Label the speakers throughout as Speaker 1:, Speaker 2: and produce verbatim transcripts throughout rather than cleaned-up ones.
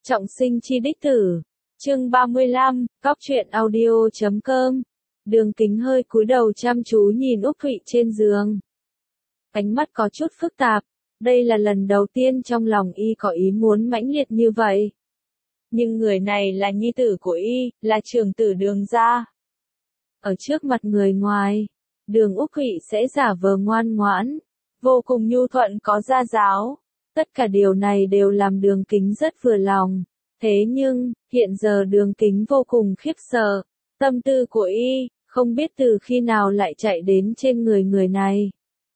Speaker 1: Trọng sinh chi đích tử. Chương ba mươi lăm, Góc truyện audio chấm com. Đường Kính hơi cúi đầu chăm chú nhìn Úc Thụy trên giường. Ánh mắt có chút phức tạp, đây là lần đầu tiên trong lòng y có ý muốn mãnh liệt như vậy. Nhưng người này là nhi tử của y, là trưởng tử Đường gia. Ở trước mặt người ngoài, Đường Úc Thụy sẽ giả vờ ngoan ngoãn, vô cùng nhu thuận có gia giáo. Tất cả điều này đều làm Đường Kính rất vừa lòng. Thế nhưng, hiện giờ Đường Kính vô cùng khiếp sợ. Tâm tư của y, không biết từ khi nào lại chạy đến trên người người này.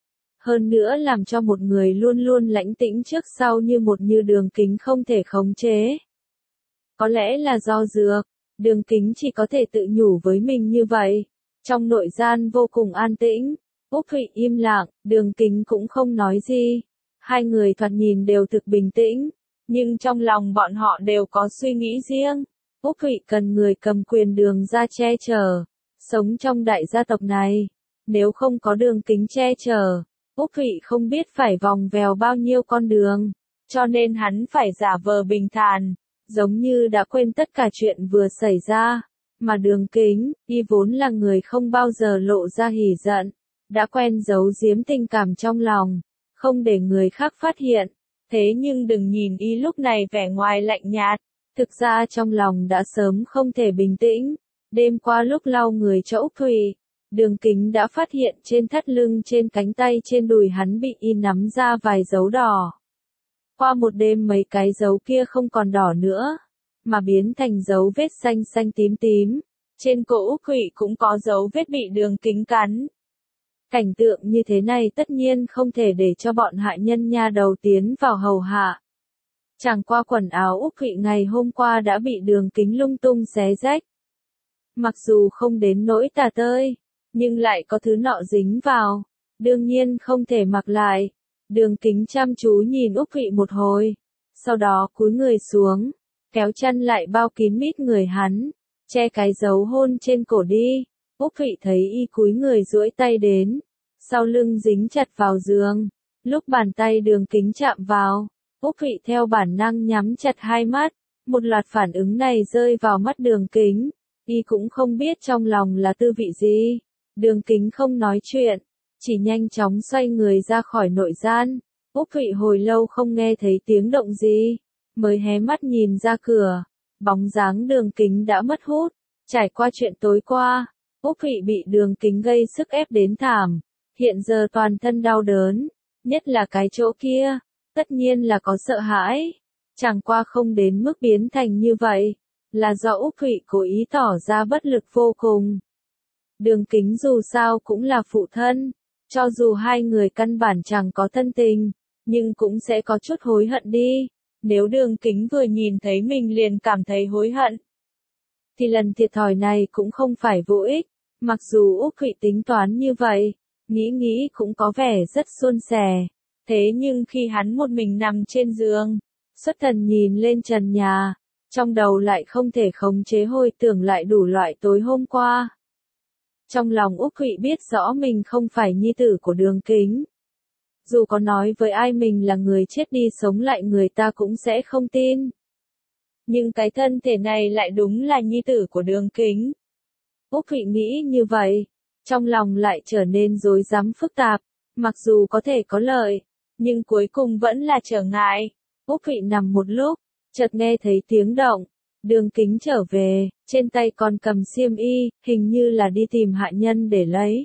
Speaker 1: Hơn nữa làm cho một người luôn luôn lãnh tĩnh trước sau như một như Đường Kính không thể khống chế. Có lẽ là do dược, Đường Kính chỉ có thể tự nhủ với mình như vậy. Trong nội gian vô cùng an tĩnh, Úc Thụy im lặng, Đường Kính cũng không nói gì. Hai người thoạt nhìn đều thực bình tĩnh, nhưng trong lòng bọn họ đều có suy nghĩ riêng. Úc Thụy cần người cầm quyền Đường gia che chở, sống trong đại gia tộc này. Nếu không có Đường Kính che chở, Úc Thụy không biết phải vòng vèo bao nhiêu con đường, cho nên hắn phải giả vờ bình thản, giống như đã quên tất cả chuyện vừa xảy ra. Mà Đường Kính, y vốn là người không bao giờ lộ ra hỉ giận, đã quen giấu giếm tình cảm trong lòng, không để người khác phát hiện. Thế nhưng đừng nhìn y lúc này vẻ ngoài lạnh nhạt, thực ra trong lòng đã sớm không thể bình tĩnh. Đêm qua lúc lau người cho Úc Thụy, Đường Kính đã phát hiện trên thắt lưng, trên cánh tay, trên đùi hắn bị y nắm ra vài dấu đỏ. Qua một đêm mấy cái dấu kia không còn đỏ nữa, mà biến thành dấu vết xanh xanh tím tím. Trên cổ Úc Thụy cũng có dấu vết bị Đường Kính cắn. Cảnh tượng như thế này tất nhiên không thể để cho bọn hạ nhân nha đầu tiến vào hầu hạ. Chẳng qua quần áo Úc Thụy ngày hôm qua đã bị Đường Kính lung tung xé rách. Mặc dù không đến nỗi tả tơi, nhưng lại có thứ nọ dính vào, đương nhiên không thể mặc lại. Đường Kính chăm chú nhìn Úc Thụy một hồi, sau đó cúi người xuống, kéo chân lại bao kín mít người hắn, che cái dấu hôn trên cổ đi. Úc Thụy thấy y cúi người duỗi tay đến, sau lưng dính chặt vào giường. Lúc bàn tay Đường Kính chạm vào, Úc Thụy theo bản năng nhắm chặt hai mắt. Một loạt phản ứng này rơi vào mắt Đường Kính, y cũng không biết trong lòng là tư vị gì. Đường Kính không nói chuyện, chỉ nhanh chóng xoay người ra khỏi nội gian. Úc Thụy hồi lâu không nghe thấy tiếng động gì, mới hé mắt nhìn ra cửa. Bóng dáng Đường Kính đã mất hút. Trải qua chuyện tối qua, Úc Thụy bị Đường Kính gây sức ép đến thảm, hiện giờ toàn thân đau đớn, nhất là cái chỗ kia, tất nhiên là có sợ hãi. Chẳng qua không đến mức biến thành như vậy, là do Úc Thụy cố ý tỏ ra bất lực vô cùng. Đường Kính dù sao cũng là phụ thân, cho dù hai người căn bản chẳng có thân tình, nhưng cũng sẽ có chút hối hận đi. Nếu Đường Kính vừa nhìn thấy mình liền cảm thấy hối hận, thì lần thiệt thòi này cũng không phải vô ích. Mặc dù Úc Thụy tính toán như vậy, nghĩ nghĩ cũng có vẻ rất suôn sẻ. Thế nhưng khi hắn một mình nằm trên giường, xuất thần nhìn lên trần nhà, trong đầu lại không thể khống chế hồi tưởng lại đủ loại tối hôm qua. Trong lòng Úc Thụy biết rõ mình không phải nhi tử của Đường Kính. Dù có nói với ai mình là người chết đi sống lại người ta cũng sẽ không tin. Nhưng cái thân thể này lại đúng là nhi tử của Đường Kính. Úc Thụy nghĩ như vậy, trong lòng lại trở nên rối rắm phức tạp. Mặc dù có thể có lợi, nhưng cuối cùng vẫn là trở ngại. Úc Thụy nằm một lúc, chợt nghe thấy tiếng động. Đường Kính trở về, trên tay còn cầm xiêm y, hình như là đi tìm hạ nhân để lấy.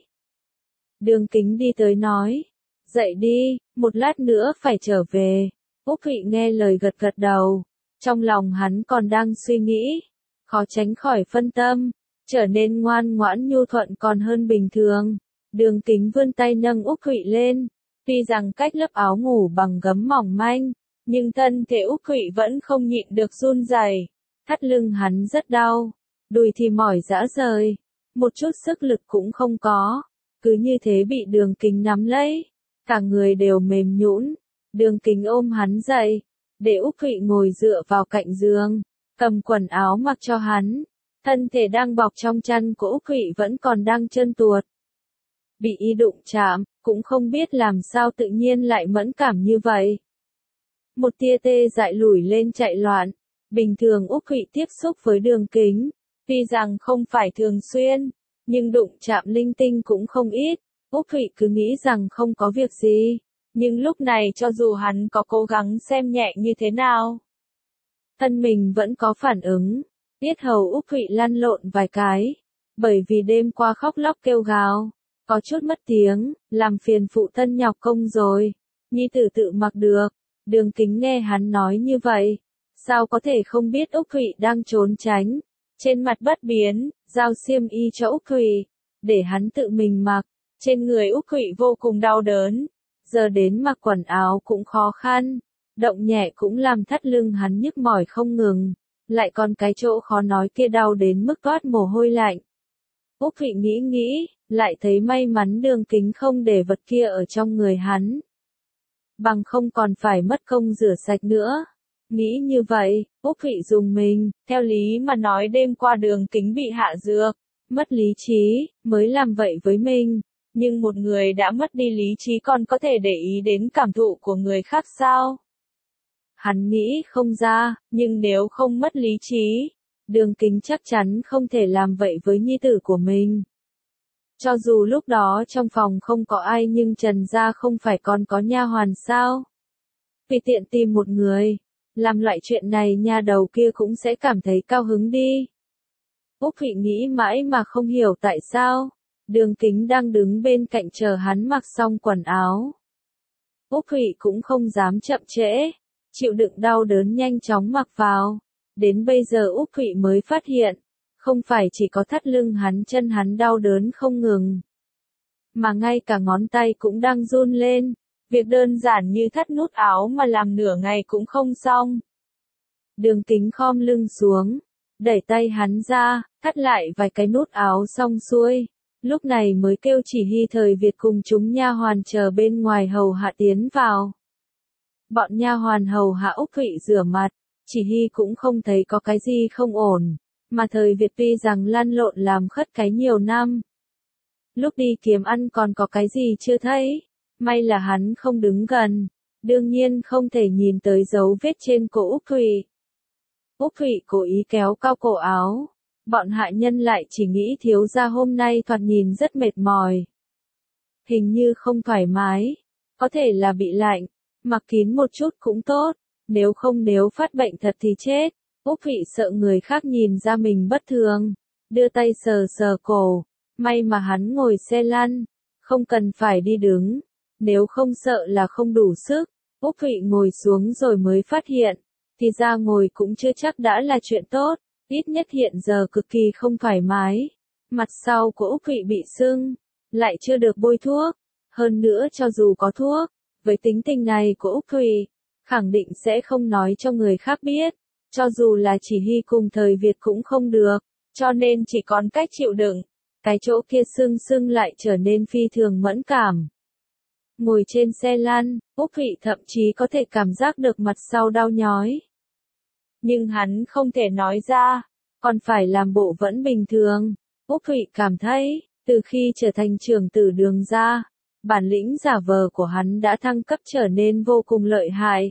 Speaker 1: Đường Kính đi tới nói, dậy đi, một lát nữa phải trở về. Úc Thụy nghe lời gật gật đầu, trong lòng hắn còn đang suy nghĩ, khó tránh khỏi phân tâm, trở nên ngoan ngoãn nhu thuận còn hơn bình thường. Đường Kính vươn tay nâng Úc Thụy lên, tuy rằng cách lớp áo ngủ bằng gấm mỏng manh, nhưng thân thể Úc Thụy vẫn không nhịn được run rẩy. Thắt lưng hắn rất đau, đùi thì mỏi rã rời, một chút sức lực cũng không có, cứ như thế bị Đường Kính nắm lấy, cả người đều mềm nhũn. Đường Kính ôm hắn dậy, để Úc Thụy ngồi dựa vào cạnh giường, cầm quần áo mặc cho hắn. Thân thể đang bọc trong chăn của Úc Thụy vẫn còn đang trơn tuột. Bị y đụng chạm, cũng không biết làm sao tự nhiên lại mẫn cảm như vậy. Một tia tê dại lủi lên chạy loạn. Bình thường Úc Thụy tiếp xúc với Đường Kính, tuy rằng không phải thường xuyên, nhưng đụng chạm linh tinh cũng không ít. Úc Thụy cứ nghĩ rằng không có việc gì, nhưng lúc này cho dù hắn có cố gắng xem nhẹ như thế nào, thân mình vẫn có phản ứng. Yết hầu Úc Thụy lăn lộn vài cái, bởi vì đêm qua khóc lóc kêu gào, có chút mất tiếng, làm phiền phụ thân nhọc công rồi. Nhi tử tự mặc được. Đường Kính nghe hắn nói như vậy, sao có thể không biết Úc Thụy đang trốn tránh. Trên mặt bất biến, giao xiêm y cho Úc Thụy, để hắn tự mình mặc. Trên người Úc Thụy vô cùng đau đớn, giờ đến mặc quần áo cũng khó khăn, động nhẹ cũng làm thắt lưng hắn nhức mỏi không ngừng, lại còn cái chỗ khó nói kia đau đến mức toát mồ hôi lạnh. Úc Thụy nghĩ nghĩ, lại thấy may mắn Đường Kính không để vật kia ở trong người hắn, bằng không còn phải mất công rửa sạch nữa. Nghĩ như vậy, Úc Thụy dùng mình, theo lý mà nói đêm qua Đường Kính bị hạ dược, mất lý trí, mới làm vậy với mình. Nhưng một người đã mất đi lý trí còn có thể để ý đến cảm thụ của người khác sao? Hắn nghĩ không ra, nhưng nếu không mất lý trí, Đường Kính chắc chắn không thể làm vậy với nhi tử của mình. Cho dù lúc đó trong phòng không có ai nhưng Trần gia không phải còn có nha hoàn sao? Vì tiện tìm một người, làm loại chuyện này nha đầu kia cũng sẽ cảm thấy cao hứng đi. Úc Thụy nghĩ mãi mà không hiểu tại sao. Đường Kính đang đứng bên cạnh chờ hắn mặc xong quần áo. Úc Thụy cũng không dám chậm trễ, chịu đựng đau đớn nhanh chóng mặc vào. Đến bây giờ Úc Thụy mới phát hiện, không phải chỉ có thắt lưng hắn chân hắn đau đớn không ngừng, mà ngay cả ngón tay cũng đang run lên. Việc đơn giản như thắt nút áo mà làm nửa ngày cũng không xong. Đường Kính khom lưng xuống, đẩy tay hắn ra, thắt lại vài cái nút áo xong xuôi. Lúc này mới kêu Chỉ Hy Thời Việt cùng chúng nha hoàn chờ bên ngoài hầu hạ tiến vào. Bọn nha hoàn hầu hạ Úc Thụy rửa mặt, Chỉ Hy cũng không thấy có cái gì không ổn, mà Thời Việt tuy rằng lăn lộn làm khất cái nhiều năm. Lúc đi kiếm ăn còn có cái gì chưa thấy, may là hắn không đứng gần, đương nhiên không thể nhìn tới dấu vết trên cổ Úc Thụy. Úc Thụy cố ý kéo cao cổ áo. Bọn hạ nhân lại chỉ nghĩ thiếu gia hôm nay thoạt nhìn rất mệt mỏi. Hình như không thoải mái, có thể là bị lạnh, mặc kín một chút cũng tốt, nếu không nếu phát bệnh thật thì chết. Úc Thụy sợ người khác nhìn ra mình bất thường, đưa tay sờ sờ cổ, may mà hắn ngồi xe lăn, không cần phải đi đứng, nếu không sợ là không đủ sức. Úc Thụy ngồi xuống rồi mới phát hiện, thì ra ngồi cũng chưa chắc đã là chuyện tốt. Ít nhất hiện giờ cực kỳ không thoải mái. Mặt sau của Úc Thụy bị sưng, lại chưa được bôi thuốc. Hơn nữa cho dù có thuốc, với tính tình này của Úc Thụy, khẳng định sẽ không nói cho người khác biết. Cho dù là Chỉ Hy cùng Thời Việt cũng không được, cho nên chỉ còn cách chịu đựng. Cái chỗ kia sưng sưng lại trở nên phi thường mẫn cảm. Ngồi trên xe lăn, Úc Thụy thậm chí có thể cảm giác được mặt sau đau nhói. Nhưng hắn không thể nói ra, còn phải làm bộ vẫn bình thường. Úc Thụy cảm thấy, từ khi trở thành trưởng tử Đường gia, bản lĩnh giả vờ của hắn đã thăng cấp trở nên vô cùng lợi hại.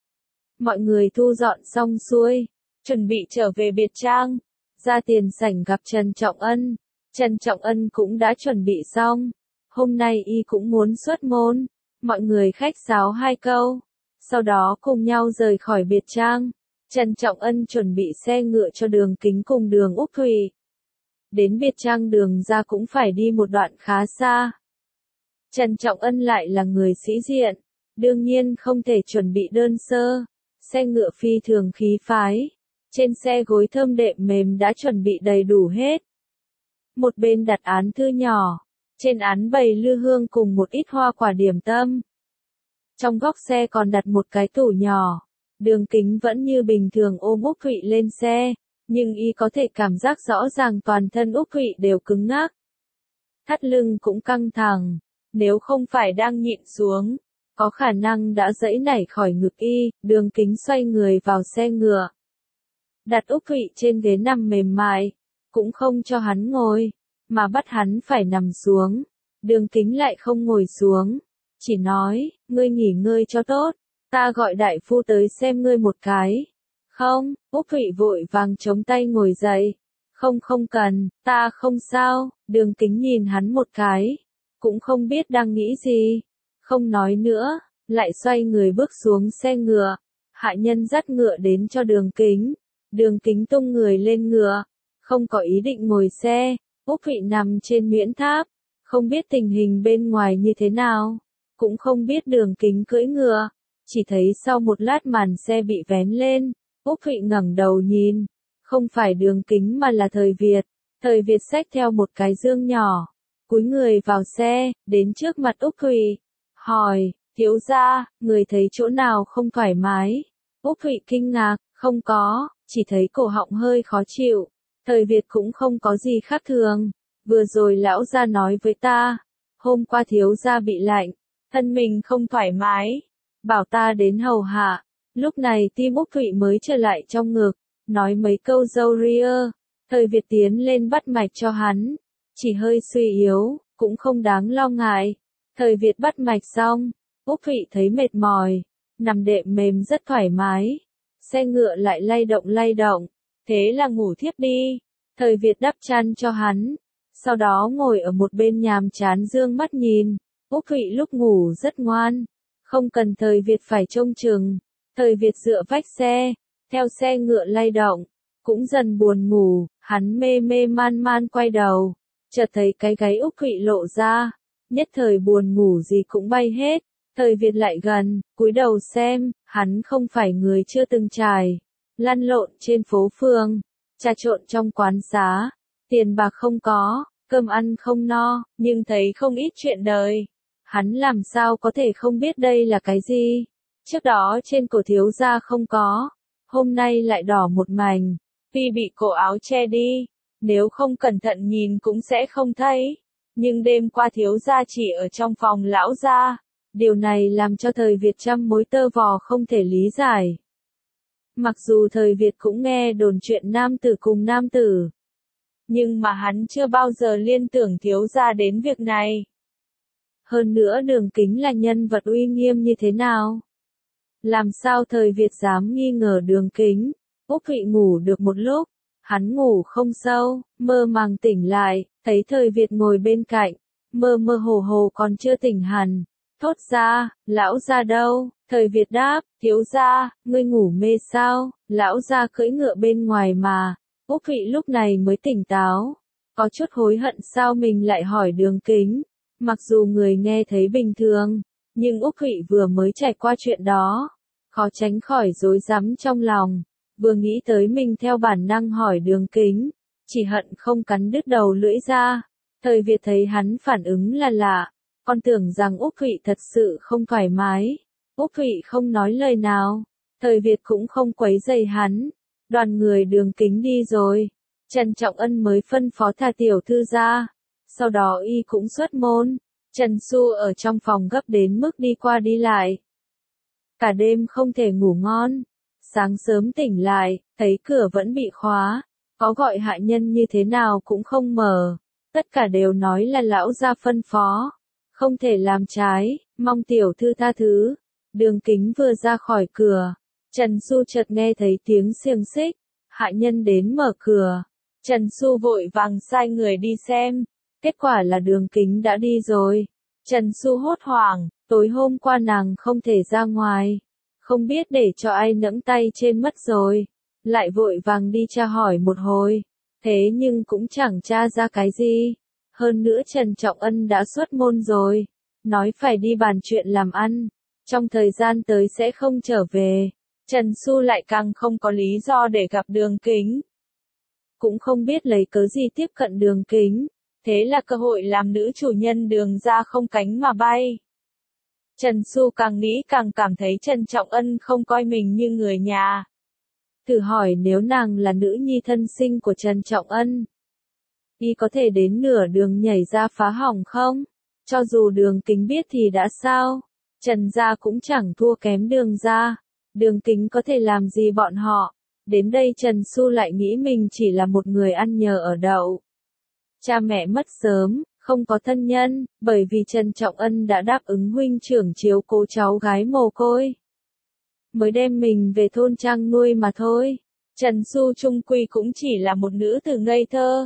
Speaker 1: Mọi người thu dọn xong xuôi, chuẩn bị trở về biệt trang, ra tiền sảnh gặp Trần Trọng Ân. Trần Trọng Ân cũng đã chuẩn bị xong, hôm nay y cũng muốn xuất môn, mọi người khách sáo hai câu, sau đó cùng nhau rời khỏi biệt trang. Trần Trọng Ân chuẩn bị xe ngựa cho Đường Kính cùng Đường Úc Thụy. Đến biệt trang Đường gia cũng phải đi một đoạn khá xa. Trần Trọng Ân lại là người sĩ diện, đương nhiên không thể chuẩn bị đơn sơ. Xe ngựa phi thường khí phái, trên xe gối thơm đệm mềm đã chuẩn bị đầy đủ hết. Một bên đặt án thư nhỏ, trên án bày lư hương cùng một ít hoa quả điểm tâm. Trong góc xe còn đặt một cái tủ nhỏ. Đường Kính vẫn như bình thường ôm Úc Thụy lên xe, nhưng y có thể cảm giác rõ ràng toàn thân Úc Thụy đều cứng ngắc. Thắt lưng cũng căng thẳng, nếu không phải đang nhịn xuống, có khả năng đã giãy nảy khỏi ngực y. Đường Kính xoay người vào xe ngựa, đặt Úc Thụy trên ghế nằm mềm mại, cũng không cho hắn ngồi, mà bắt hắn phải nằm xuống. Đường Kính lại không ngồi xuống, chỉ nói, ngươi nghỉ ngơi cho tốt. Ta gọi đại phu tới xem ngươi một cái. Không, Úc Thụy vội vàng chống tay ngồi dậy. Không không cần, ta không sao, Đường Kính nhìn hắn một cái. Cũng không biết đang nghĩ gì. Không nói nữa, lại xoay người bước xuống xe ngựa. Hạ nhân dắt ngựa đến cho Đường Kính. Đường Kính tung người lên ngựa. Không có ý định ngồi xe. Úc Thụy nằm trên Nguyễn Tháp. Không biết tình hình bên ngoài như thế nào. Cũng không biết Đường Kính cưỡi ngựa. Chỉ thấy sau một lát màn xe bị vén lên. Úc Thụy ngẩng đầu nhìn. Không phải Đường Kính mà là Thời Việt. Thời Việt xách theo một cái dương nhỏ. Cúi người vào xe, đến trước mặt Úc Thụy. Hỏi, thiếu gia, người thấy chỗ nào không thoải mái? Úc Thụy kinh ngạc, không có, chỉ thấy cổ họng hơi khó chịu. Thời Việt cũng không có gì khác thường. Vừa rồi lão gia nói với ta. Hôm qua thiếu gia bị lạnh. Thân mình không thoải mái. Bảo ta đến hầu hạ. Lúc này tim Úc Thụy mới trở lại trong ngực. Nói mấy câu râu ria. Thời Việt tiến lên bắt mạch cho hắn. Chỉ hơi suy yếu, cũng không đáng lo ngại. Thời Việt bắt mạch xong. Úc Thụy thấy mệt mỏi. Nằm đệm mềm rất thoải mái. Xe ngựa lại lay động lay động. Thế là ngủ thiếp đi. Thời Việt đắp chăn cho hắn. Sau đó ngồi ở một bên nhàm chán dương mắt nhìn. Úc Thụy lúc ngủ rất ngoan. Không cần Thời Việt phải trông chừng. Thời Việt dựa vách xe. Theo xe ngựa lay động. Cũng dần buồn ngủ. Hắn mê mê man man quay đầu. Chợt thấy cái gáy Úc Thụy lộ ra. Nhất thời buồn ngủ gì cũng bay hết. Thời Việt lại gần, cúi đầu xem. Hắn không phải người chưa từng trải. Lăn lộn trên phố phường. Trà trộn trong quán xá. Tiền bạc không có. Cơm ăn không no. Nhưng thấy không ít chuyện đời. Hắn làm sao có thể không biết đây là cái gì. Trước đó trên cổ thiếu gia không có. Hôm nay lại đỏ một mảnh. Tuy bị cổ áo che đi. Nếu không cẩn thận nhìn cũng sẽ không thấy. Nhưng đêm qua thiếu gia chỉ ở trong phòng lão gia. Điều này làm cho Thời Việt trăm mối tơ vò không thể lý giải. Mặc dù Thời Việt cũng nghe đồn chuyện nam tử cùng nam tử. Nhưng mà hắn chưa bao giờ liên tưởng thiếu gia đến việc này. Hơn nữa Đường Kính là nhân vật uy nghiêm như thế nào? Làm sao Thời Việt dám nghi ngờ Đường Kính? Úc Thụy ngủ được một lúc. Hắn ngủ không sâu, mơ màng tỉnh lại, thấy Thời Việt ngồi bên cạnh. Mơ mơ hồ hồ còn chưa tỉnh hẳn. Thốt ra, lão gia đâu? Thời Việt đáp, thiếu gia, ngươi ngủ mê sao? Lão gia cưỡi ngựa bên ngoài mà. Úc Thụy lúc này mới tỉnh táo. Có chút hối hận sao mình lại hỏi Đường Kính. Mặc dù người nghe thấy bình thường. Nhưng Úc Thụy vừa mới trải qua chuyện đó. Khó tránh khỏi rối rắm trong lòng. Vừa nghĩ tới mình theo bản năng hỏi Đường Kính. Chỉ hận không cắn đứt đầu lưỡi ra. Thời Việt thấy hắn phản ứng là lạ. Con tưởng rằng Úc Thụy thật sự không thoải mái. Úc Thụy không nói lời nào. Thời Việt cũng không quấy rầy hắn. Đoàn người Đường Kính đi rồi. Trần Trọng Ân mới phân phó thả tiểu thư ra. Sau đó y cũng xuất môn. Trần Xu ở trong phòng gấp đến mức đi qua đi lại. Cả đêm không thể ngủ ngon. Sáng sớm tỉnh lại, thấy cửa vẫn bị khóa. Có gọi hạ nhân như thế nào cũng không mở. Tất cả đều nói là lão gia phân phó. Không thể làm trái, mong tiểu thư tha thứ. Đường Kính vừa ra khỏi cửa. Trần Xu chợt nghe thấy tiếng xiềng xích. Hạ nhân đến mở cửa. Trần Xu vội vàng sai người đi xem. Kết quả là Đường Kính đã đi rồi. Trần Xu hốt hoảng, tối hôm qua nàng không thể ra ngoài. Không biết để cho ai nẫng tay trên mất rồi. Lại vội vàng đi tra hỏi một hồi. Thế nhưng cũng chẳng tra ra cái gì. Hơn nữa Trần Trọng Ân đã xuất môn rồi. Nói phải đi bàn chuyện làm ăn. Trong thời gian tới sẽ không trở về. Trần Xu lại càng không có lý do để gặp Đường Kính. Cũng không biết lấy cớ gì tiếp cận Đường Kính. Thế là cơ hội làm nữ chủ nhân Đường gia không cánh mà bay. Trần Xu càng nghĩ càng cảm thấy Trần Trọng Ân không coi mình như người nhà. Thử hỏi nếu nàng là nữ nhi thân sinh của Trần Trọng Ân. Y có thể đến nửa đường nhảy ra phá hỏng không? Cho dù Đường Kính biết thì đã sao? Trần gia cũng chẳng thua kém Đường gia. Đường Kính có thể làm gì bọn họ? Đến đây Trần Xu lại nghĩ mình chỉ là một người ăn nhờ ở đậu. Cha mẹ mất sớm, không có thân nhân, bởi vì Trần Trọng Ân đã đáp ứng huynh trưởng chiếu cố cháu gái mồ côi. mới đem mình về thôn trang nuôi mà thôi. Trần Xu trung quy cũng chỉ là một nữ tử ngây thơ.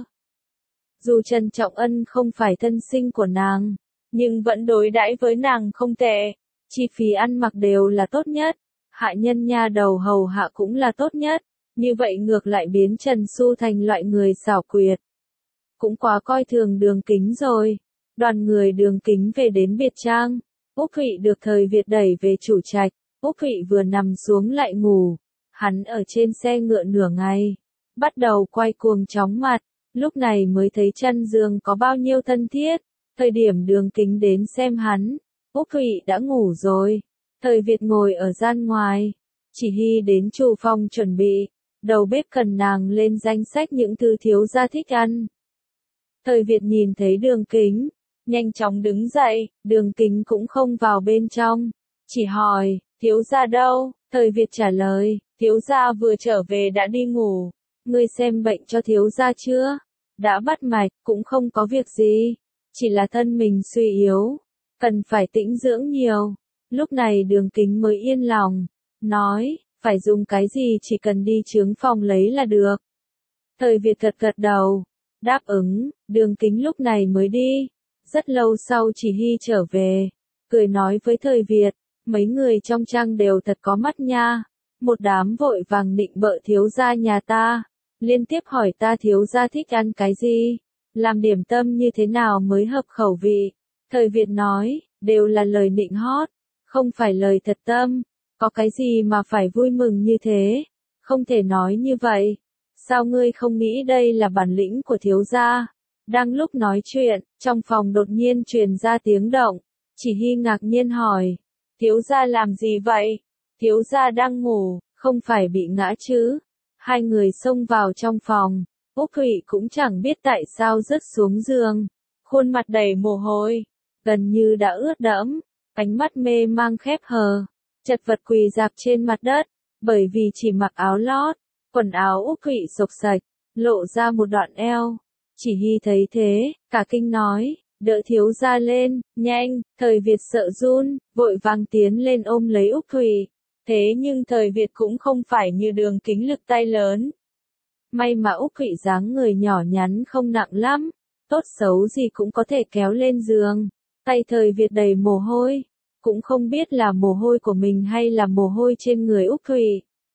Speaker 1: Dù Trần Trọng Ân không phải thân sinh của nàng, nhưng vẫn đối đãi với nàng không tệ, chi phí ăn mặc đều là tốt nhất, hạ nhân nha đầu hầu hạ cũng là tốt nhất, như vậy ngược lại biến Trần Xu thành loại người xảo quyệt. Cũng quá coi thường Đường Kính rồi. Đoàn người Đường Kính về đến Việt Trang, Úc Thụy được Thời Việt đẩy về chủ trạch, Úc Thụy vừa nằm xuống lại ngủ, hắn ở trên xe ngựa nửa ngày, bắt đầu quay cuồng chóng mặt, lúc này mới thấy chân giường có bao nhiêu thân thiết, thời điểm Đường Kính đến xem hắn, Úc Thụy đã ngủ rồi, Thời Việt ngồi ở gian ngoài, chỉ hy đến chủ phòng chuẩn bị, đầu bếp cần nàng lên danh sách những thứ thiếu gia thích ăn. Thời Việt nhìn thấy Đường Kính, nhanh chóng đứng dậy, Đường Kính cũng không vào bên trong, chỉ hỏi, thiếu gia đâu? Thời Việt trả lời, thiếu gia vừa trở về đã đi ngủ, ngươi xem bệnh cho thiếu gia chưa? Đã bắt mạch, cũng không có việc gì, chỉ là thân mình suy yếu, cần phải tĩnh dưỡng nhiều. Lúc này Đường Kính mới yên lòng, nói, phải dùng cái gì chỉ cần đi chướng phòng lấy là được. Thời Việt gật gật đầu, đáp ứng, Đường Kính lúc này mới đi. Rất lâu sau chỉ hy trở về, cười nói với Thời Việt, mấy người trong trang đều thật có mắt nha, một đám vội vàng định bợ thiếu gia nhà ta, liên tiếp hỏi ta thiếu gia thích ăn cái gì, làm điểm tâm như thế nào mới hợp khẩu vị. Thời Việt nói, đều là lời nịnh hót, không phải lời thật tâm, có cái gì mà phải vui mừng như thế, không thể nói như vậy, sao ngươi không nghĩ đây là bản lĩnh của thiếu gia? Đang lúc nói chuyện, trong phòng đột nhiên truyền ra tiếng động, chỉ hy ngạc nhiên hỏi, thiếu gia làm gì vậy? Thiếu gia đang ngủ, không phải bị ngã chứ? Hai người xông vào trong phòng, Úc Thụy cũng chẳng biết tại sao rớt xuống giường, khuôn mặt đầy mồ hôi, gần như đã ướt đẫm, ánh mắt mê mang khép hờ, chật vật quỳ rạp trên mặt đất, bởi vì chỉ mặc áo lót, quần áo Úc Thụy xộc xạch, lộ ra một đoạn eo. Chỉ hy thấy thế, cả kinh nói, đỡ thiếu gia lên, nhanh. Thời Việt sợ run, vội vàng tiến lên ôm lấy Úc Thụy. Thế nhưng Thời Việt cũng không phải như Đường Kính lực tay lớn. May mà Úc Thụy dáng người nhỏ nhắn không nặng lắm, tốt xấu gì cũng có thể kéo lên giường. Tay Thời Việt đầy mồ hôi, cũng không biết là mồ hôi của mình hay là mồ hôi trên người Úc Thụy.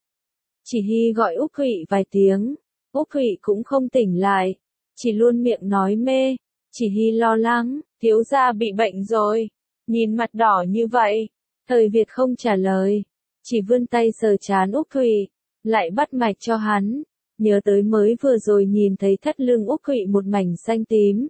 Speaker 1: Chỉ hy gọi Úc Thụy vài tiếng, Úc Thụy cũng không tỉnh lại. Chỉ luôn miệng nói mê, chỉ hy lo lắng, thiếu gia bị bệnh rồi, nhìn mặt đỏ như vậy. Thời Việt không trả lời, chỉ vươn tay sờ trán Úc Thụy, lại bắt mạch cho hắn, nhớ tới mới vừa rồi nhìn thấy thắt lưng Úc Thụy một mảnh xanh tím.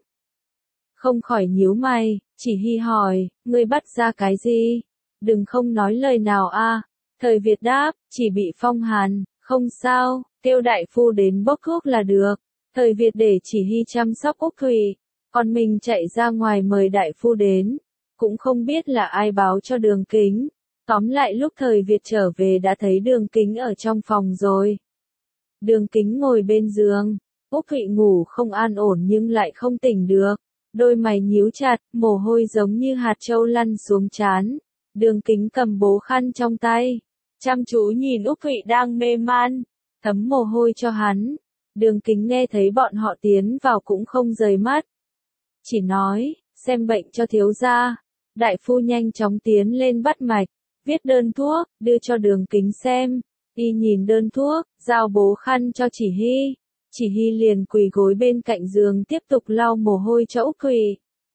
Speaker 1: Không khỏi nhíu mày, chỉ hy hỏi, ngươi bắt ra cái gì? Đừng không nói lời nào a. Thời Việt đáp, chỉ bị phong hàn, không sao, kêu đại phu đến bốc thuốc là được. Thời Việt để chỉ hy chăm sóc Úc Thụy, còn mình chạy ra ngoài mời đại phu đến, cũng không biết là ai báo cho Đường Kính. Tóm lại lúc Thời Việt trở về đã thấy Đường Kính ở trong phòng rồi. Đường Kính ngồi bên giường, Úc Thụy ngủ không an ổn nhưng lại không tỉnh được, đôi mày nhíu chặt, mồ hôi giống như hạt châu lăn xuống trán. Đường Kính cầm bố khăn trong tay, chăm chú nhìn Úc Thụy đang mê man, thấm mồ hôi cho hắn. Đường Kính nghe thấy bọn họ tiến vào cũng không rời mắt. Chỉ nói, xem bệnh cho thiếu gia. Đại phu nhanh chóng tiến lên bắt mạch, viết đơn thuốc, đưa cho Đường Kính xem. Y nhìn đơn thuốc, giao bố khăn cho Chỉ hy. Chỉ hy liền quỳ gối bên cạnh giường tiếp tục lau mồ hôi cho Úc Thụy.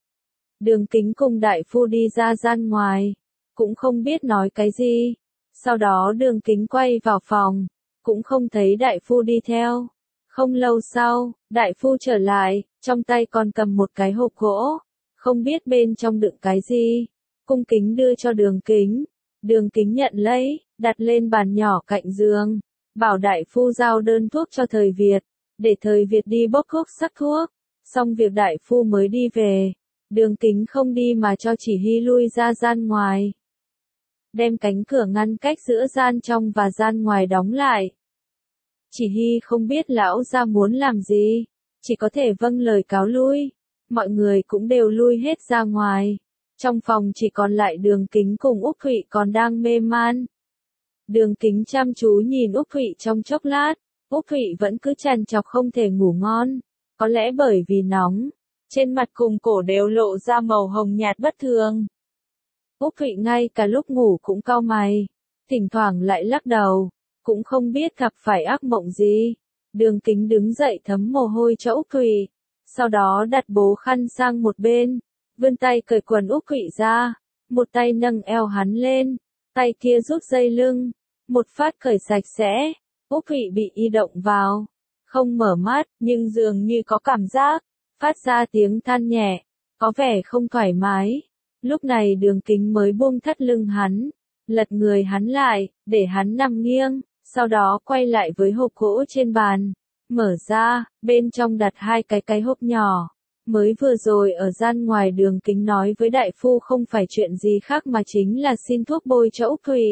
Speaker 1: Đường Kính cùng đại phu đi ra gian ngoài, cũng không biết nói cái gì. Sau đó Đường Kính quay vào phòng, cũng không thấy đại phu đi theo. Không lâu sau, đại phu trở lại, trong tay còn cầm một cái hộp gỗ, không biết bên trong đựng cái gì, cung kính đưa cho Đường Kính. Đường Kính nhận lấy, đặt lên bàn nhỏ cạnh giường, bảo đại phu giao đơn thuốc cho Thời Việt, để Thời Việt đi bốc thuốc sắc thuốc, xong việc đại phu mới đi về. Đường Kính không đi mà cho Chỉ hy lui ra gian ngoài, đem cánh cửa ngăn cách giữa gian trong và gian ngoài đóng lại. Chỉ hy không biết lão gia muốn làm gì, chỉ có thể vâng lời cáo lui. Mọi người cũng đều lui hết ra ngoài. Trong phòng chỉ còn lại Đường Kính cùng Úc Thụy còn đang mê man. Đường Kính chăm chú nhìn Úc Thụy trong chốc lát, Úc Thụy vẫn cứ trằn trọc không thể ngủ ngon, có lẽ bởi vì nóng, trên mặt cùng cổ đều lộ ra màu hồng nhạt bất thường. Úc Thụy ngay cả lúc ngủ cũng cau mày, thỉnh thoảng lại lắc đầu, cũng không biết gặp phải ác mộng gì. Đường Kính đứng dậy thấm mồ hôi cho Úc Thụy, sau đó đặt bố khăn sang một bên, vươn tay cởi quần Úc Thụy ra, một tay nâng eo hắn lên, tay kia rút dây lưng, một phát cởi sạch sẽ. Úc Thụy bị y động vào, không mở mắt, nhưng dường như có cảm giác, phát ra tiếng than nhẹ, có vẻ không thoải mái. Lúc này Đường Kính mới buông thắt lưng hắn, lật người hắn lại, để hắn nằm nghiêng, sau đó quay lại với hộp gỗ trên bàn, mở ra, bên trong đặt hai cái cái hộp nhỏ. Mới vừa rồi ở gian ngoài Đường Kính nói với đại phu không phải chuyện gì khác mà chính là xin thuốc bôi cho Úc Thụy.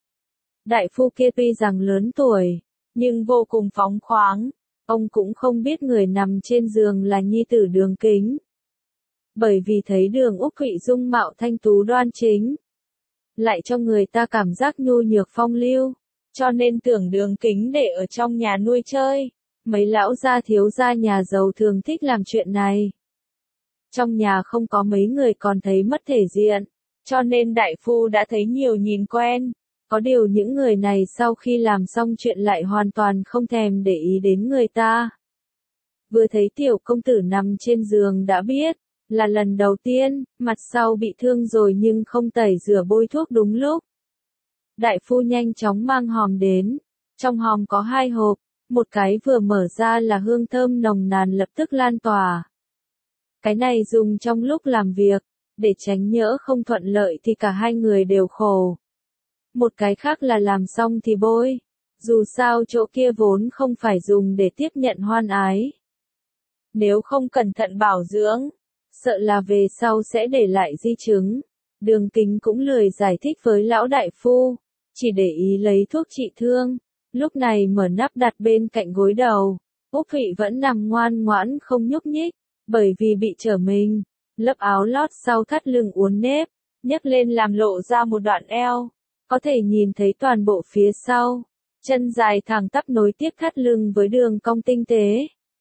Speaker 1: Đại phu kia tuy rằng lớn tuổi, nhưng vô cùng phóng khoáng, ông cũng không biết người nằm trên giường là nhi tử Đường Kính. Bởi vì thấy Đường Úc Thụy dung mạo thanh tú đoan chính, lại cho người ta cảm giác nhu nhược phong lưu, cho nên tưởng Đường Kính để ở trong nhà nuôi chơi. Mấy lão gia thiếu gia nhà giàu thường thích làm chuyện này. Trong nhà không có mấy người còn thấy mất thể diện, cho nên đại phu đã thấy nhiều nhìn quen. Có điều những người này sau khi làm xong chuyện lại hoàn toàn không thèm để ý đến người ta. Vừa thấy tiểu công tử nằm trên giường đã biết, là lần đầu tiên, mặt sau bị thương rồi nhưng không tẩy rửa bôi thuốc đúng lúc. Đại phu nhanh chóng mang hòm đến, trong hòm có hai hộp, một cái vừa mở ra là hương thơm nồng nàn lập tức lan tỏa. Cái này dùng trong lúc làm việc, để tránh nhỡ không thuận lợi thì cả hai người đều khổ. Một cái khác là làm xong thì bôi, dù sao chỗ kia vốn không phải dùng để tiếp nhận hoan ái. Nếu không cẩn thận bảo dưỡng, sợ là về sau sẽ để lại di chứng. Đường Kính cũng lười giải thích với lão đại phu, chỉ để ý lấy thuốc trị thương. Lúc này mở nắp đặt bên cạnh gối đầu, Úc Thụy vẫn nằm ngoan ngoãn không nhúc nhích, bởi vì bị trở mình, lớp áo lót sau thắt lưng uốn nếp, nhấc lên làm lộ ra một đoạn eo, có thể nhìn thấy toàn bộ phía sau, chân dài thẳng tắp nối tiếp thắt lưng với đường cong tinh tế.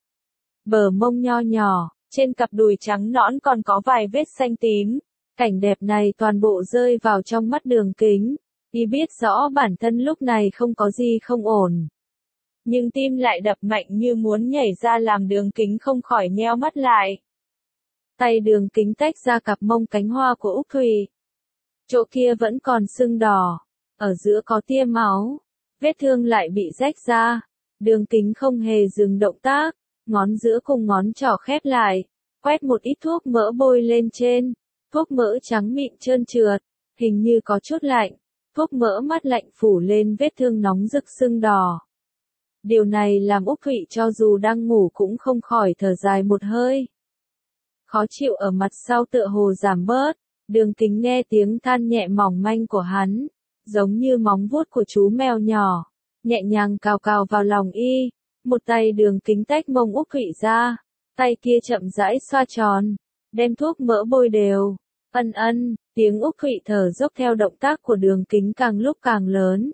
Speaker 1: Bờ mông nho nhỏ, trên cặp đùi trắng nõn còn có vài vết xanh tím, cảnh đẹp này toàn bộ rơi vào trong mắt Đường Kính. Y biết rõ bản thân lúc này không có gì không ổn. Nhưng tim lại đập mạnh như muốn nhảy ra làm Đường Kính không khỏi nheo mắt lại. Tay Đường Kính tách ra cặp mông cánh hoa của Úc Thụy. Chỗ kia vẫn còn sưng đỏ, ở giữa có tia máu, vết thương lại bị rách ra. Đường Kính không hề dừng động tác, ngón giữa cùng ngón trỏ khép lại, quét một ít thuốc mỡ bôi lên trên. Thuốc mỡ trắng mịn trơn trượt, hình như có chút lạnh. Thuốc mỡ mát lạnh phủ lên vết thương nóng rực sưng đỏ. Điều này làm Úc Thụy cho dù đang ngủ cũng không khỏi thở dài một hơi. Khó chịu ở mặt sau tựa hồ giảm bớt, Đường Kính nghe tiếng than nhẹ mỏng manh của hắn, giống như móng vuốt của chú mèo nhỏ, nhẹ nhàng cào cào vào lòng y. Một tay Đường Kính tách mông Úc Thụy ra, tay kia chậm rãi xoa tròn, đem thuốc mỡ bôi đều. Ân ân, tiếng Úc Thụy thở dốc theo động tác của Đường Kính càng lúc càng lớn.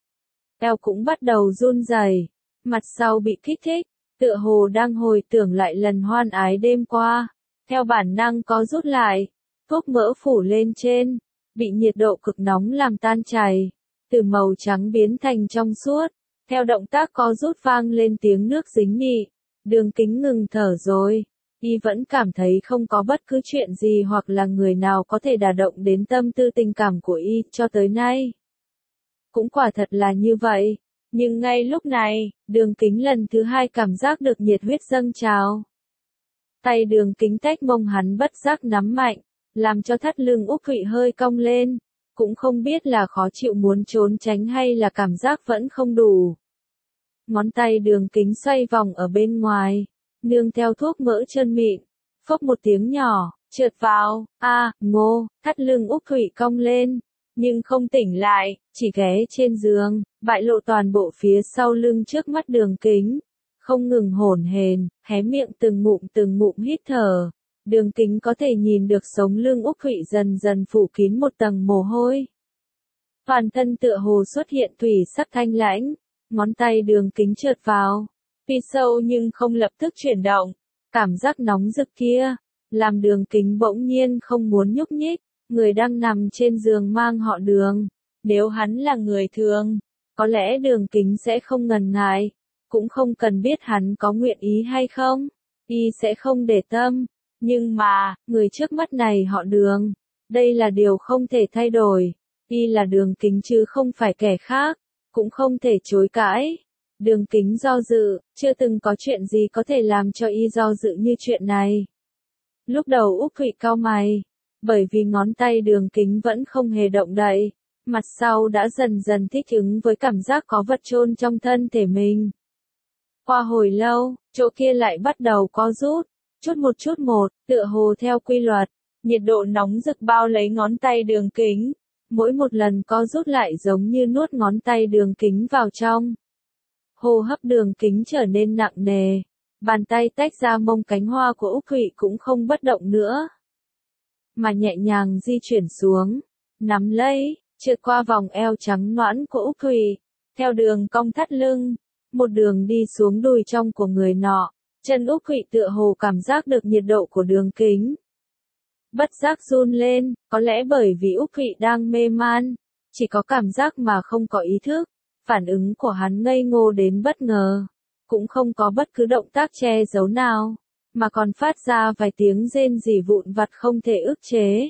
Speaker 1: Eo cũng bắt đầu run rẩy, mặt sau bị kích thích, tựa hồ đang hồi tưởng lại lần hoan ái đêm qua. Theo bản năng có rút lại, thuốc mỡ phủ lên trên, bị nhiệt độ cực nóng làm tan chảy, từ màu trắng biến thành trong suốt. Theo động tác có rút vang lên tiếng nước dính nị, Đường Kính ngừng thở rồi. Y vẫn cảm thấy không có bất cứ chuyện gì hoặc là người nào có thể đả động đến tâm tư tình cảm của Y cho tới nay. Cũng quả thật là như vậy, nhưng ngay lúc này, Đường Kính lần thứ hai cảm giác được nhiệt huyết dâng trào. Tay Đường Kính tách mông hắn bất giác nắm mạnh, làm cho thắt lưng Úc Thụy hơi cong lên, cũng không biết là khó chịu muốn trốn tránh hay là cảm giác vẫn không đủ. Ngón tay Đường Kính xoay vòng ở bên ngoài, nương theo thuốc mỡ trơn mịn, phốc một tiếng nhỏ, trượt vào, a, à, ngô, thắt lưng Úc Thụy cong lên, nhưng không tỉnh lại, chỉ ghé trên giường, bại lộ toàn bộ phía sau lưng trước mắt Đường Kính, không ngừng hổn hển, hé miệng từng ngụm từng ngụm hít thở. Đường Kính có thể nhìn được sống lưng Úc Thụy dần dần phủ kín một tầng mồ hôi. Toàn thân tựa hồ xuất hiện thủy sắc thanh lãnh, ngón tay Đường Kính trượt vào, pi sâu nhưng không lập tức chuyển động, cảm giác nóng rực kia, làm Đường Kính bỗng nhiên không muốn nhúc nhích, người đang nằm trên giường mang họ Đường, nếu hắn là người thường, có lẽ Đường Kính sẽ không ngần ngại, cũng không cần biết hắn có nguyện ý hay không, y sẽ không để tâm, nhưng mà, người trước mắt này họ Đường, đây là điều không thể thay đổi, y là Đường Kính chứ không phải kẻ khác, cũng không thể chối cãi. Đường Kính do dự, chưa từng có chuyện gì có thể làm cho y do dự như chuyện này. Lúc đầu Úc Thụy cau mày, bởi vì ngón tay Đường Kính vẫn không hề động đậy, mặt sau đã dần dần thích ứng với cảm giác có vật chôn trong thân thể mình. Qua hồi lâu, chỗ kia lại bắt đầu co rút, chút một chút một, tựa hồ theo quy luật, nhiệt độ nóng rực bao lấy ngón tay Đường Kính, mỗi một lần co rút lại giống như nuốt ngón tay Đường Kính vào trong. Hô hấp Đường Kính trở nên nặng nề, bàn tay tách ra mông cánh hoa của Úc Thụy cũng không bất động nữa, mà nhẹ nhàng di chuyển xuống, nắm lấy, trượt qua vòng eo trắng nõn của Úc Thụy, theo đường cong thắt lưng, một đường đi xuống đùi trong của người nọ, chân Úc Thụy tựa hồ cảm giác được nhiệt độ của Đường Kính. Bất giác run lên, có lẽ bởi vì Úc Thụy đang mê man, chỉ có cảm giác mà không có ý thức, phản ứng của hắn ngây ngô đến bất ngờ, cũng không có bất cứ động tác che giấu nào, mà còn phát ra vài tiếng rên rỉ vụn vặt không thể ức chế.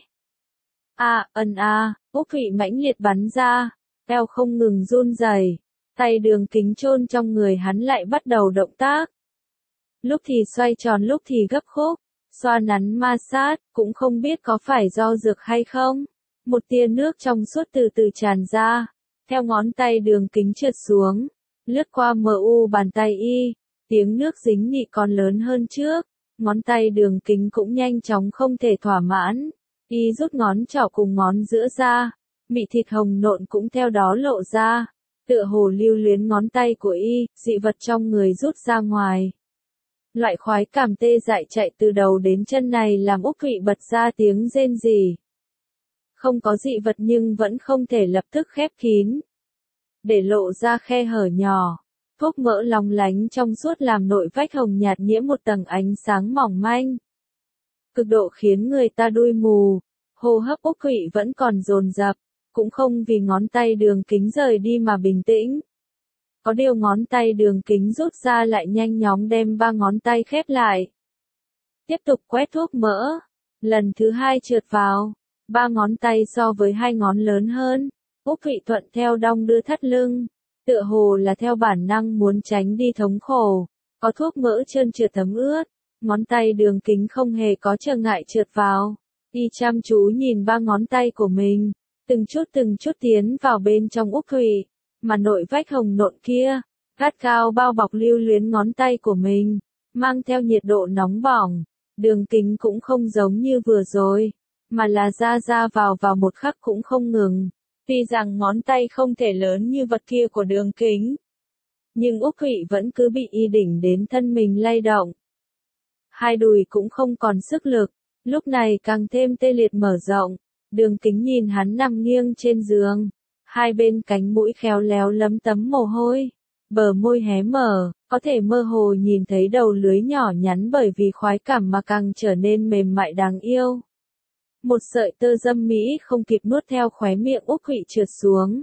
Speaker 1: A, ân a, Úc Thụy mãnh liệt bắn ra, eo không ngừng run rẩy, tay Đường Kính chôn trong người hắn lại bắt đầu động tác. Lúc thì xoay tròn lúc thì gấp khúc, xoa nắn ma sát, cũng không biết có phải do dược hay không. Một tia nước trong suốt từ từ tràn ra, theo ngón tay Đường Kính trượt xuống, lướt qua mờ u bàn tay y, tiếng nước dính nhị còn lớn hơn trước, ngón tay Đường Kính cũng nhanh chóng không thể thỏa mãn, y rút ngón trỏ cùng ngón giữa ra, mị thịt hồng nộn cũng theo đó lộ ra, tựa hồ lưu luyến ngón tay của y, dị vật trong người rút ra ngoài. Loại khoái cảm tê dại chạy từ đầu đến chân này làm Úc Thụy bật ra tiếng rên rỉ. Không có dị vật nhưng vẫn không thể lập tức khép kín, để lộ ra khe hở nhỏ. Thuốc mỡ lóng lánh trong suốt làm nội vách hồng nhạt nhiễm một tầng ánh sáng mỏng manh, cực độ khiến người ta đuôi mù. Hô hấp Úc Thụy vẫn còn dồn dập, cũng không vì ngón tay Đường Kính rời đi mà bình tĩnh. Có điều ngón tay Đường Kính rút ra lại nhanh chóng đem ba ngón tay khép lại. Tiếp tục quét thuốc mỡ, lần thứ hai trượt vào, ba ngón tay so với hai ngón lớn hơn. Úc Thụy thuận theo đong đưa thắt lưng, tựa hồ là theo bản năng muốn tránh đi thống khổ, có thuốc mỡ trơn trượt thấm ướt, ngón tay Đường Kính không hề có trở ngại trượt vào, y chăm chú nhìn ba ngón tay của mình, từng chút từng chút tiến vào bên trong Úc Thụy, mà nội vách hồng nộn kia, gắt gao bao bọc lưu luyến ngón tay của mình, mang theo nhiệt độ nóng bỏng. Đường Kính cũng không giống như vừa rồi, mà là ra ra vào vào một khắc cũng không ngừng. Tuy rằng ngón tay không thể lớn như vật kia của Đường Kính, nhưng Úc Thụy vẫn cứ bị y đỉnh đến thân mình lay động. Hai đùi cũng không còn sức lực, lúc này càng thêm tê liệt mở rộng. Đường Kính nhìn hắn nằm nghiêng trên giường, hai bên cánh mũi khéo léo lấm tấm mồ hôi, bờ môi hé mở, có thể mơ hồ nhìn thấy đầu lưới nhỏ nhắn bởi vì khoái cảm mà càng trở nên mềm mại đáng yêu. Một sợi tơ dâm mỹ không kịp nuốt theo khóe miệng Úc Thụy trượt xuống.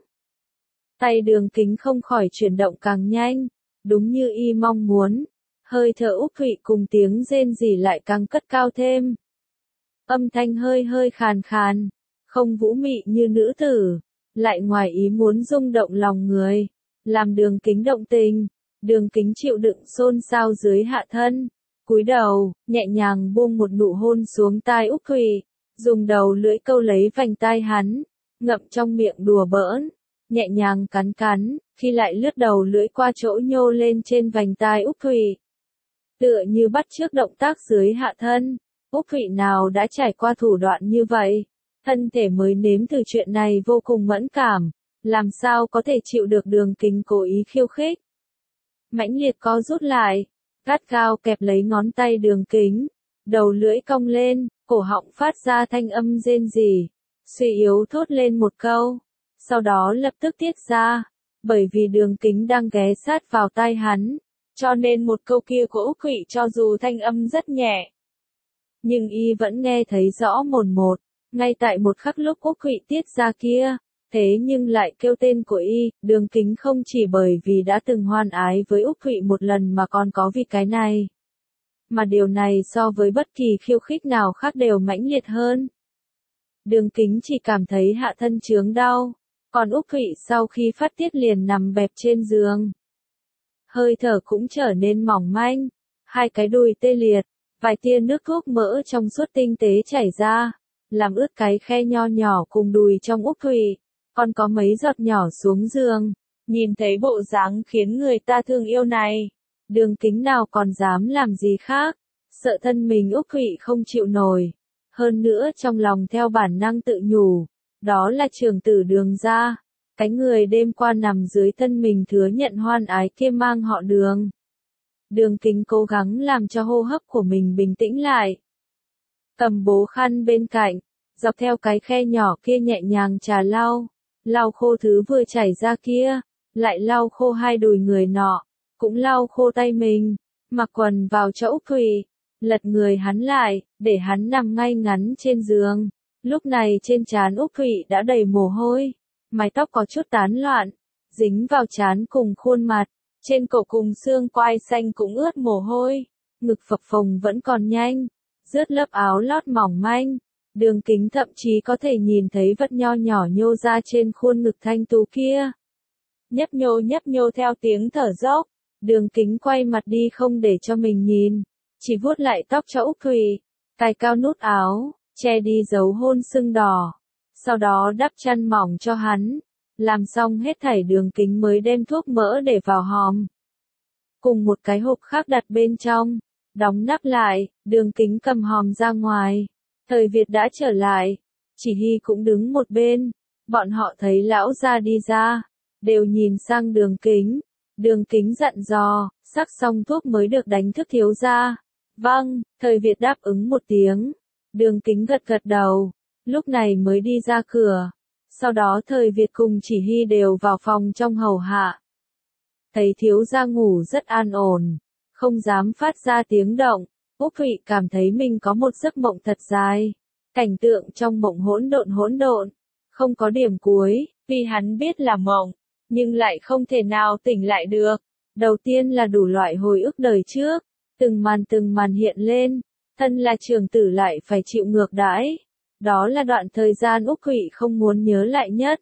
Speaker 1: Tay Đường Kính không khỏi chuyển động càng nhanh, đúng như y mong muốn. Hơi thở Úc Thụy cùng tiếng rên rỉ lại càng cất cao thêm. Âm thanh hơi hơi khàn khàn, không vũ mị như nữ tử, lại ngoài ý muốn rung động lòng người, làm Đường Kính động tình. Đường Kính chịu đựng xôn xao dưới hạ thân, cúi đầu, nhẹ nhàng buông một nụ hôn xuống tai Úc Thụy, dùng đầu lưỡi câu lấy vành tai hắn, ngậm trong miệng đùa bỡn, nhẹ nhàng cắn cắn, khi lại lướt đầu lưỡi qua chỗ nhô lên trên vành tai Úc Thụy. Tựa như bắt chước động tác dưới hạ thân, Úc Thụy nào đã trải qua thủ đoạn như vậy, thân thể mới nếm thử chuyện này vô cùng mẫn cảm, làm sao có thể chịu được Đường Kính cố ý khiêu khích. Mãnh liệt co rút lại, gắt gao kẹp lấy ngón tay Đường Kính, đầu lưỡi cong lên, cổ họng phát ra thanh âm rên rỉ, suy yếu thốt lên một câu, sau đó lập tức tiết ra, bởi vì Đường Kính đang ghé sát vào tai hắn, cho nên một câu kia của Úc Thụy cho dù thanh âm rất nhẹ, nhưng y vẫn nghe thấy rõ mồn một, ngay tại một khắc lúc Úc Thụy tiết ra kia, thế nhưng lại kêu tên của y, Đường Kính không chỉ bởi vì đã từng hoan ái với Úc Thụy một lần mà còn có vì cái này. Mà điều này so với bất kỳ khiêu khích nào khác đều mãnh liệt hơn. Đường Kính chỉ cảm thấy hạ thân chướng đau, còn Úc Thụy sau khi phát tiết liền nằm bẹp trên giường. Hơi thở cũng trở nên mỏng manh, hai cái đùi tê liệt, vài tia nước thuốc mỡ trong suốt tinh tế chảy ra, làm ướt cái khe nho nhỏ cùng đùi trong Úc Thụy, còn có mấy giọt nhỏ xuống giường. Nhìn thấy bộ dáng khiến người ta thương yêu này, Đường Kính nào còn dám làm gì khác, sợ thân mình Úc Thụy không chịu nổi. Hơn nữa trong lòng theo bản năng tự nhủ, đó là trưởng tử Đường gia, cái người đêm qua nằm dưới thân mình thừa nhận hoan ái kia mang họ Đường. Đường Kính cố gắng làm cho hô hấp của mình bình tĩnh lại. Cầm bố khăn bên cạnh, dọc theo cái khe nhỏ kia nhẹ nhàng trà lau, lau khô thứ vừa chảy ra kia, lại lau khô hai đùi người nọ, cũng lau khô tay mình, mặc quần vào cho Úc Thụy, lật người hắn lại, để hắn nằm ngay ngắn trên giường. Lúc này trên trán Úc Thụy đã đầy mồ hôi, mái tóc có chút tán loạn, dính vào trán cùng khuôn mặt, trên cổ cùng xương quai xanh cũng ướt mồ hôi, ngực phập phồng vẫn còn nhanh, rớt lớp áo lót mỏng manh. Đường Kính thậm chí có thể nhìn thấy vật nho nhỏ nhô ra trên khuôn ngực thanh tú kia. Nhấp nhô nhấp nhô theo tiếng thở dốc, Đường Kính quay mặt đi không để cho mình nhìn, chỉ vuốt lại tóc cho Úc Thụy, cài cao nút áo, che đi dấu hôn sưng đỏ, sau đó đắp chăn mỏng cho hắn, làm xong hết thảy Đường Kính mới đem thuốc mỡ để vào hòm. Cùng một cái hộp khác đặt bên trong, đóng nắp lại, Đường Kính cầm hòm ra ngoài. Thời Việt đã trở lại, Chỉ Hy cũng đứng một bên, bọn họ thấy lão gia đi ra, đều nhìn sang Đường Kính. Đường Kính dặn dò, sắc xong thuốc mới được đánh thức thiếu gia. Vâng, Thời Việt đáp ứng một tiếng. Đường Kính gật gật đầu, lúc này mới đi ra cửa. Sau đó Thời Việt cùng Chỉ Hy đều vào phòng trong hầu hạ. Thấy thiếu gia ngủ rất an ổn, không dám phát ra tiếng động. Úc Thụy cảm thấy mình có một giấc mộng thật dài. Cảnh tượng trong mộng hỗn độn hỗn độn, không có điểm cuối, vì hắn biết là mộng, nhưng lại không thể nào tỉnh lại được. Đầu tiên là đủ loại hồi ức đời trước, từng màn từng màn hiện lên, thân là trưởng tử lại phải chịu ngược đãi. Đó là đoạn thời gian Úc Thụy không muốn nhớ lại nhất.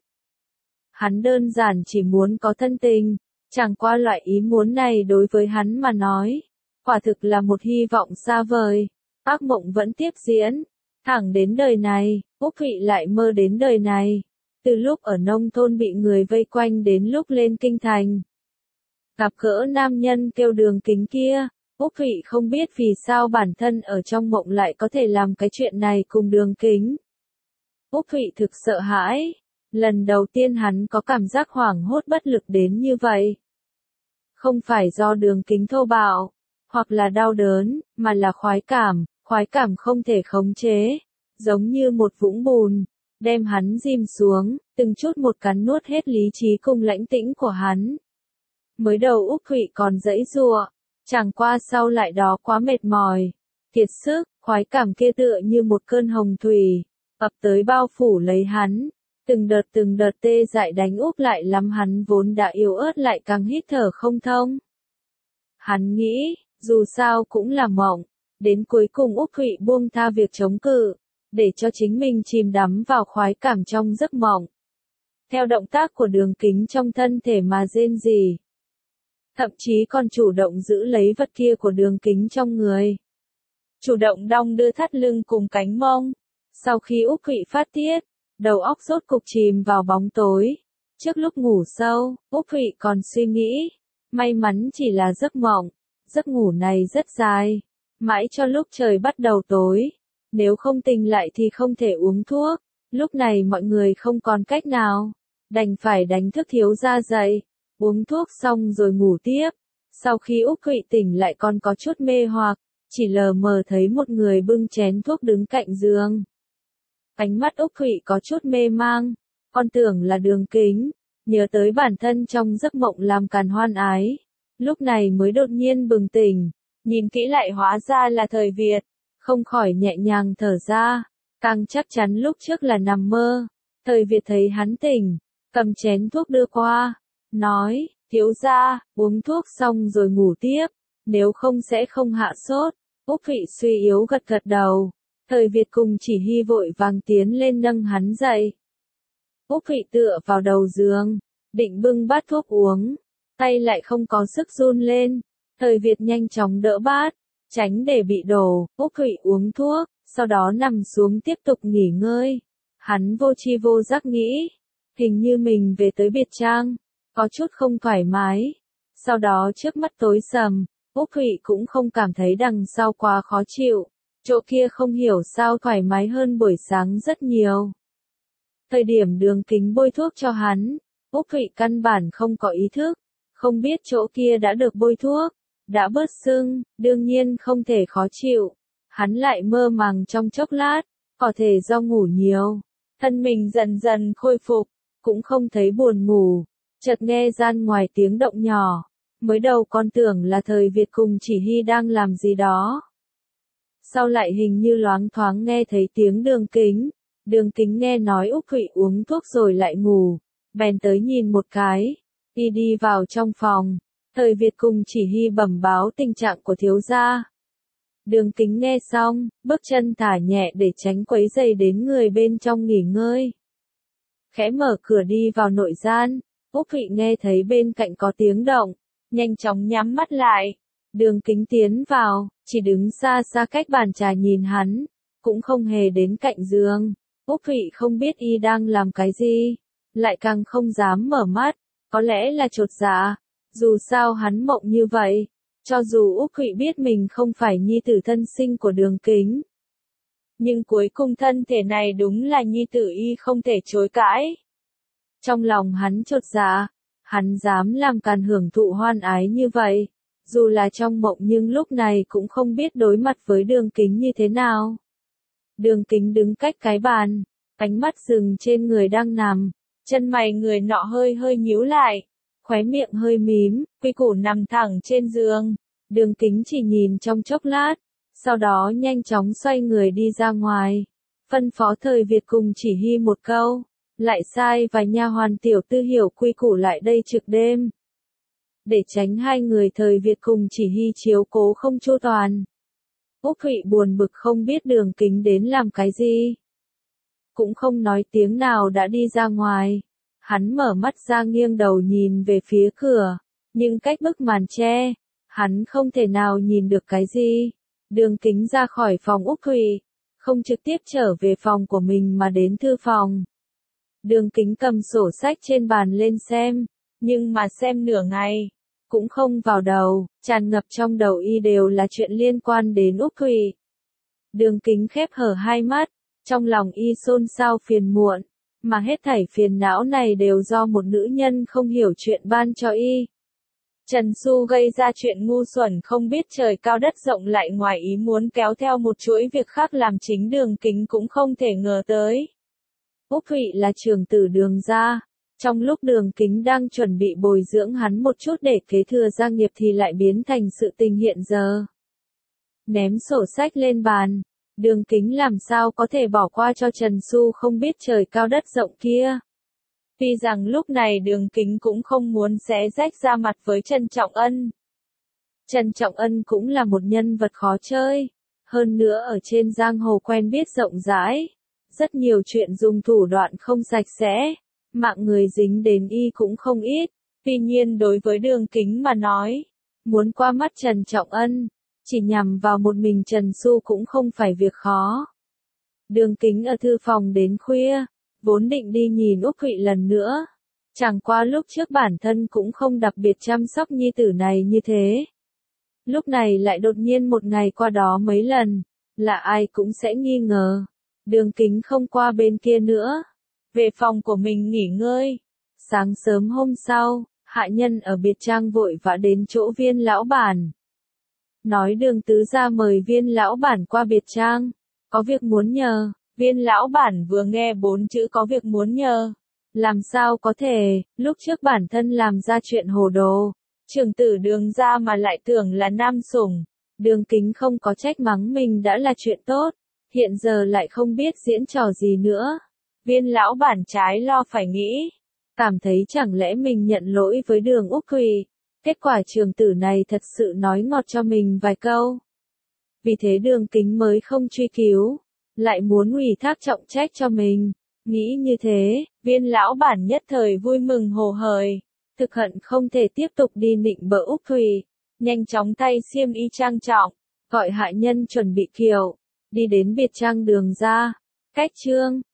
Speaker 1: Hắn đơn giản chỉ muốn có thân tình, chẳng qua loại ý muốn này đối với hắn mà nói, quả thực là một hy vọng xa vời. Ác mộng vẫn tiếp diễn, thẳng đến đời này, Úc Thụy lại mơ đến đời này. Từ lúc ở nông thôn bị người vây quanh đến lúc lên kinh thành. Gặp gỡ nam nhân kêu Đường Kính kia, Úc Thụy không biết vì sao bản thân ở trong mộng lại có thể làm cái chuyện này cùng Đường Kính. Úc Thụy thực sợ hãi, lần đầu tiên hắn có cảm giác hoảng hốt bất lực đến như vậy. Không phải do Đường Kính thô bạo, hoặc là đau đớn, mà là khoái cảm, khoái cảm không thể khống chế, giống như một vũng bùn, đem hắn dìm xuống, từng chút một cắn nuốt hết lý trí cùng lãnh tĩnh của hắn. Mới đầu Úc Thụy còn giãy giụa, chẳng qua sau lại đó quá mệt mỏi, kiệt sức, khoái cảm kia tựa như một cơn hồng thủy, ập tới bao phủ lấy hắn, từng đợt từng đợt tê dại đánh úp lại lắm hắn vốn đã yếu ớt lại càng hít thở không thông. Hắn nghĩ, dù sao cũng là mộng, đến cuối cùng Úc Thụy buông tha việc chống cự, để cho chính mình chìm đắm vào khoái cảm trong giấc mộng. Theo động tác của Đường Kính trong thân thể mà rên rỉ. Thậm chí còn chủ động giữ lấy vật kia của Đường Kính trong người. Chủ động đong đưa thắt lưng cùng cánh mông. Sau khi Úc Thụy phát tiết, đầu óc rốt cục chìm vào bóng tối. Trước lúc ngủ sâu, Úc Thụy còn suy nghĩ, may mắn chỉ là giấc mộng, giấc ngủ này rất dài, mãi cho lúc trời bắt đầu tối. Nếu không tỉnh lại thì không thể uống thuốc, lúc này mọi người không còn cách nào, đành phải đánh thức thiếu gia dậy, uống thuốc xong rồi ngủ tiếp. Sau khi Úc Thụy tỉnh lại còn có chút mê hoặc, chỉ lờ mờ thấy một người bưng chén thuốc đứng cạnh giường. Ánh mắt Úc Thụy có chút mê mang, con tưởng là Đường Kính, nhớ tới bản thân trong giấc mộng làm càn hoan ái. Lúc này mới đột nhiên bừng tỉnh, nhìn kỹ lại hóa ra là Thời Việt, không khỏi nhẹ nhàng thở ra, càng chắc chắn lúc trước là nằm mơ. Thời Việt thấy hắn tỉnh, cầm chén thuốc đưa qua, nói, thiếu gia, uống thuốc xong rồi ngủ tiếp, nếu không sẽ không hạ sốt. Úc Thụy suy yếu gật gật đầu, Thời Việt cùng Chỉ Hy vội vàng tiến lên nâng hắn dậy. Úc Thụy tựa vào đầu giường, định bưng bát thuốc uống, tay lại không có sức run lên. Thời Việt nhanh chóng đỡ bát, tránh để bị đổ. Úc Thụy uống thuốc, sau đó nằm xuống tiếp tục nghỉ ngơi. Hắn vô tri vô giác nghĩ, hình như mình về tới biệt trang, có chút không thoải mái. Sau đó trước mắt tối sầm, Úc Thụy cũng không cảm thấy đằng sau quá khó chịu, chỗ kia không hiểu sao thoải mái hơn buổi sáng rất nhiều. Thời điểm Đường Kính bôi thuốc cho hắn, Úc Thụy căn bản không có ý thức, không biết chỗ kia đã được bôi thuốc, đã bớt sưng, đương nhiên không thể khó chịu. Hắn lại mơ màng trong chốc lát, có thể do ngủ nhiều, thân mình dần dần khôi phục, cũng không thấy buồn ngủ. Chợt nghe gian ngoài tiếng động nhỏ, mới đầu con tưởng là Thời Việt cùng Chỉ Hy đang làm gì đó. Sau lại hình như loáng thoáng nghe thấy tiếng Đường Kính. Đường Kính nghe nói Úc Thụy uống thuốc rồi lại ngủ, bèn tới nhìn một cái, y đi vào trong phòng. Thời Việt cùng Chỉ Hy bẩm báo tình trạng của thiếu gia. Đường Kính nghe xong, bước chân thả nhẹ để tránh quấy rầy đến người bên trong nghỉ ngơi. Khẽ mở cửa đi vào nội gian, Úc Thụy nghe thấy bên cạnh có tiếng động, nhanh chóng nhắm mắt lại. Đường Kính tiến vào, chỉ đứng xa xa cách bàn trà nhìn hắn, cũng không hề đến cạnh giường. Úc Thụy không biết y đang làm cái gì, lại càng không dám mở mắt, có lẽ là chột dạ, dù sao hắn mộng như vậy, cho dù Úc Thụy biết mình không phải nhi tử thân sinh của Đường Kính. Nhưng cuối cùng thân thể này đúng là nhi tử y không thể chối cãi. Trong lòng hắn chột dạ, hắn dám làm càn hưởng thụ hoan ái như vậy, dù là trong mộng nhưng lúc này cũng không biết đối mặt với Đường Kính như thế nào. Đường Kính đứng cách cái bàn, ánh mắt dừng trên người đang nằm, chân mày người nọ hơi hơi nhíu lại, khóe miệng hơi mím, quy củ nằm thẳng trên giường. Đường Kính chỉ nhìn trong chốc lát, sau đó nhanh chóng xoay người đi ra ngoài, phân phó Thời Việt cùng Chỉ Hy một câu, lại sai vài nha hoàn tiểu tư hiểu quy củ lại đây trực đêm. Để tránh hai người Thời Việt cùng Chỉ Hy chiếu cố không chu toàn. Úc Thụy buồn bực không biết Đường Kính đến làm cái gì. Cũng không nói tiếng nào đã đi ra ngoài. Hắn mở mắt ra nghiêng đầu nhìn về phía cửa, nhưng cách bức màn che, hắn không thể nào nhìn được cái gì. Đường Kính ra khỏi phòng Úc Thụy, không trực tiếp trở về phòng của mình mà đến thư phòng. Đường Kính cầm sổ sách trên bàn lên xem, nhưng mà xem nửa ngày, cũng không vào đầu, tràn ngập trong đầu y đều là chuyện liên quan đến Úc Thụy. Đường Kính khép hở hai mắt, trong lòng y xôn xao phiền muộn, mà hết thảy phiền não này đều do một nữ nhân không hiểu chuyện ban cho y. Trần Xu gây ra chuyện ngu xuẩn không biết trời cao đất rộng lại ngoài ý muốn kéo theo một chuỗi việc khác làm chính Đường Kính cũng không thể ngờ tới. Úc Thụy là trưởng tử Đường gia, trong lúc Đường Kính đang chuẩn bị bồi dưỡng hắn một chút để kế thừa gia nghiệp thì lại biến thành sự tình hiện giờ. Ném sổ sách lên bàn, Đường Kính làm sao có thể bỏ qua cho Trần Xu không biết trời cao đất rộng kia. Vì rằng lúc này Đường Kính cũng không muốn xé rách ra mặt với Trần Trọng Ân. Trần Trọng Ân cũng là một nhân vật khó chơi, hơn nữa ở trên giang hồ quen biết rộng rãi, rất nhiều chuyện dùng thủ đoạn không sạch sẽ, mạng người dính đến y cũng không ít. Tuy nhiên đối với Đường Kính mà nói, muốn qua mắt Trần Trọng Ân, chỉ nhằm vào một mình Trần Xu cũng không phải việc khó. Đường Kính ở thư phòng đến khuya, vốn định đi nhìn Úc Thụy lần nữa. Chẳng qua lúc trước bản thân cũng không đặc biệt chăm sóc nhi tử này như thế. Lúc này lại đột nhiên một ngày qua đó mấy lần, là ai cũng sẽ nghi ngờ. Đường Kính không qua bên kia nữa, về phòng của mình nghỉ ngơi. Sáng sớm hôm sau, hạ nhân ở biệt trang vội vã đến chỗ Viên lão bản. Nói Đường tứ gia mời Viên lão bản qua biệt trang, có việc muốn nhờ. Viên lão bản vừa nghe bốn chữ có việc muốn nhờ, Làm sao có thể, lúc trước bản thân làm ra chuyện hồ đồ, trưởng tử Đường ra mà lại tưởng là nam sủng. Đường Kính không có trách mắng mình đã là chuyện tốt, hiện giờ lại không biết diễn trò gì nữa. Viên lão bản trái lo phải nghĩ, cảm thấy chẳng lẽ mình nhận lỗi với Đường Úc Thủy, kết quả trưởng tử này thật sự nói ngọt cho mình vài câu. Vì thế Đường Kính mới không truy cứu, lại muốn ủy thác trọng trách cho mình. Nghĩ như thế, viên lão bản nhất thời vui mừng hồ hởi, thực hận không thể tiếp tục đi nịnh bợ Úc Thủy, nhanh chóng thay xiêm y trang trọng, gọi hạ nhân chuẩn bị kiệu, đi đến biệt trang Đường ra. Cách chương